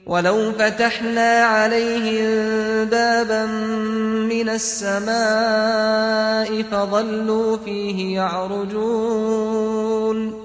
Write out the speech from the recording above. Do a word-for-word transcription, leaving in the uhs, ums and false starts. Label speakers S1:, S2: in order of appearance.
S1: وَلَوْ فَتَحْنَا عَلَيْهِم بَابًا مِّنَ السَّمَاءِ فَظَلُّوا فِيهِ يَعْرُجُونَ